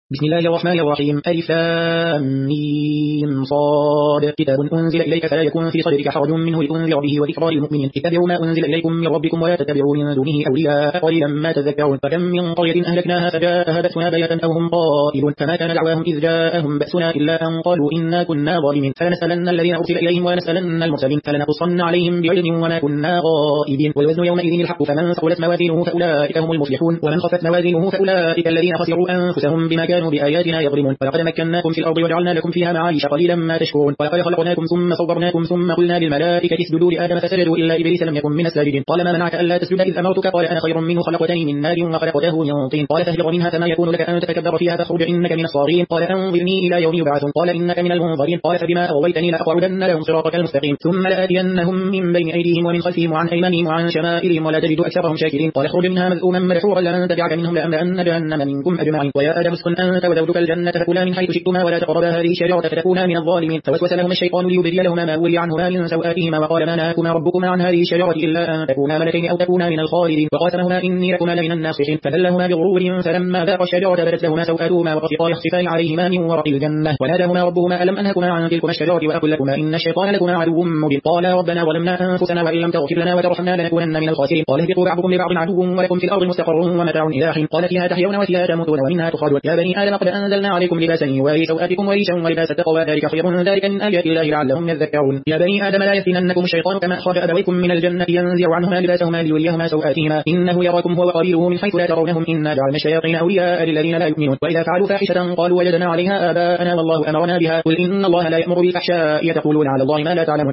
بسم الله الرحمن الرحيم. ألف لام ميم صاد. كتاب أنزل إليك فلا يكن في صدرك حرج منه لتنذر به وذكرى للمؤمنين. اتبعوا ما أنزل إليكم من ربكم ولا تتبعوا من دونه أولياء قليلا ما تذكرون. فكم من قرية أهلكناها فجاءها بأسنا بياتا أو هم قائلون فما كان دعواهم إذ جاءهم بأسنا إلا أن قالوا إنا كنا ظالمين. فلنسألن الذين أرسل إليهم ولنسألن المرسلين فلنقصن عليهم بعلم وما كنا غائبين. والوزن يومئذ الحق فمن ثقلت موازينه فأولئك هم المفلحون ومن خفت موازينه فأولئك الذين خسروا أنفسهم بما كانوا بآياتنا يظلمون. ولقد مكناكم في الأرض وجعلنا لكم فيها معايش قليلا ما تشكرون. ولقد خلقناكم ثم صورناكم ثم قلنا للملائكة اسجدوا لآدم فسجدوا إلا إبليس لم يكن من الساجدين. قال ما منعك ألا تسجد إذ أمرتك قال أنا خير منه خلقتني من نار وخلقته من طين. قال فاهبط منها فما يكون لك أن تتكبر فيها فاخرج إنك من الصاغرين. قال أنظرني إلى يوم يبعثون. قال إنك من المنظرين. قال فبما أغويتني لأقعدن لهم صراطك المستقيم ثم لآتينهم من بين أيديهم ومن خلفهم وعن أيمانهم وعن شمائلهم ولا تجد أكثرهم شاكرين. قال اخرج منها مذءوما مدحورا لمن تبعك منهم لأملأن جهنم منكم أجمعين. ويا آدم اسكن أنت وزوجك الجنة فكلا من حيث شئتما ولا تقربا هذه الشجرة فتكونا من الظالمين. فوسوس لهما الشيطان ليبدي لهما ما ولي عنهما من سوآتهما وقال ما نهاكما ربكما عن هذه الشجرة إلا أن تكونا ملكين أو تكونا من الخالدين. وقاسمهما إني لكما لمن الناصحين فدلهما بغرور فلما ذاقا الشجرة بدت لهما سوآتهما وطفقا يخصفان عليهما من ورق الجنة. وناداهما ربهما ألم أنهكما عن تلكما الشجرة وأقل لكما إن الشيطان لكما عدو مبين. قالا ربنا ظلمنا أنفسنا وإن لم تغفر لنا وترحمنا لنكونن من الخاسرين. قال اهبطوا بعضكم لبعض عدو ولكم في الأرض مستقر ومتاع إلى حين. قال فيها تحيون وفيها تموتون ومنها تخرجون. يا بني آدم قد أنزلنا عليكم لباسا يواري سوآتكم وريشا ولباس التقوى ذلك خير ذلك من آيات الله لعلهم يذكرون. يا بني آدم لا يفتننكم الشيطان كما أخرج أبويكم من الجنة ينزع عنهما لباسهما ليريهما سوآتهما إنه يراكم هو وقبيله من حيث لا ترونهم إنا جعلنا الشياطين أولياء للذين لا يؤمنون. وإذا فعلوا فاحشة قالوا وجدنا عليها آباءنا والله أمرنا بها قل إن الله لا يأمر بالفحشاء يتقولون على الله ما لا تعلمون.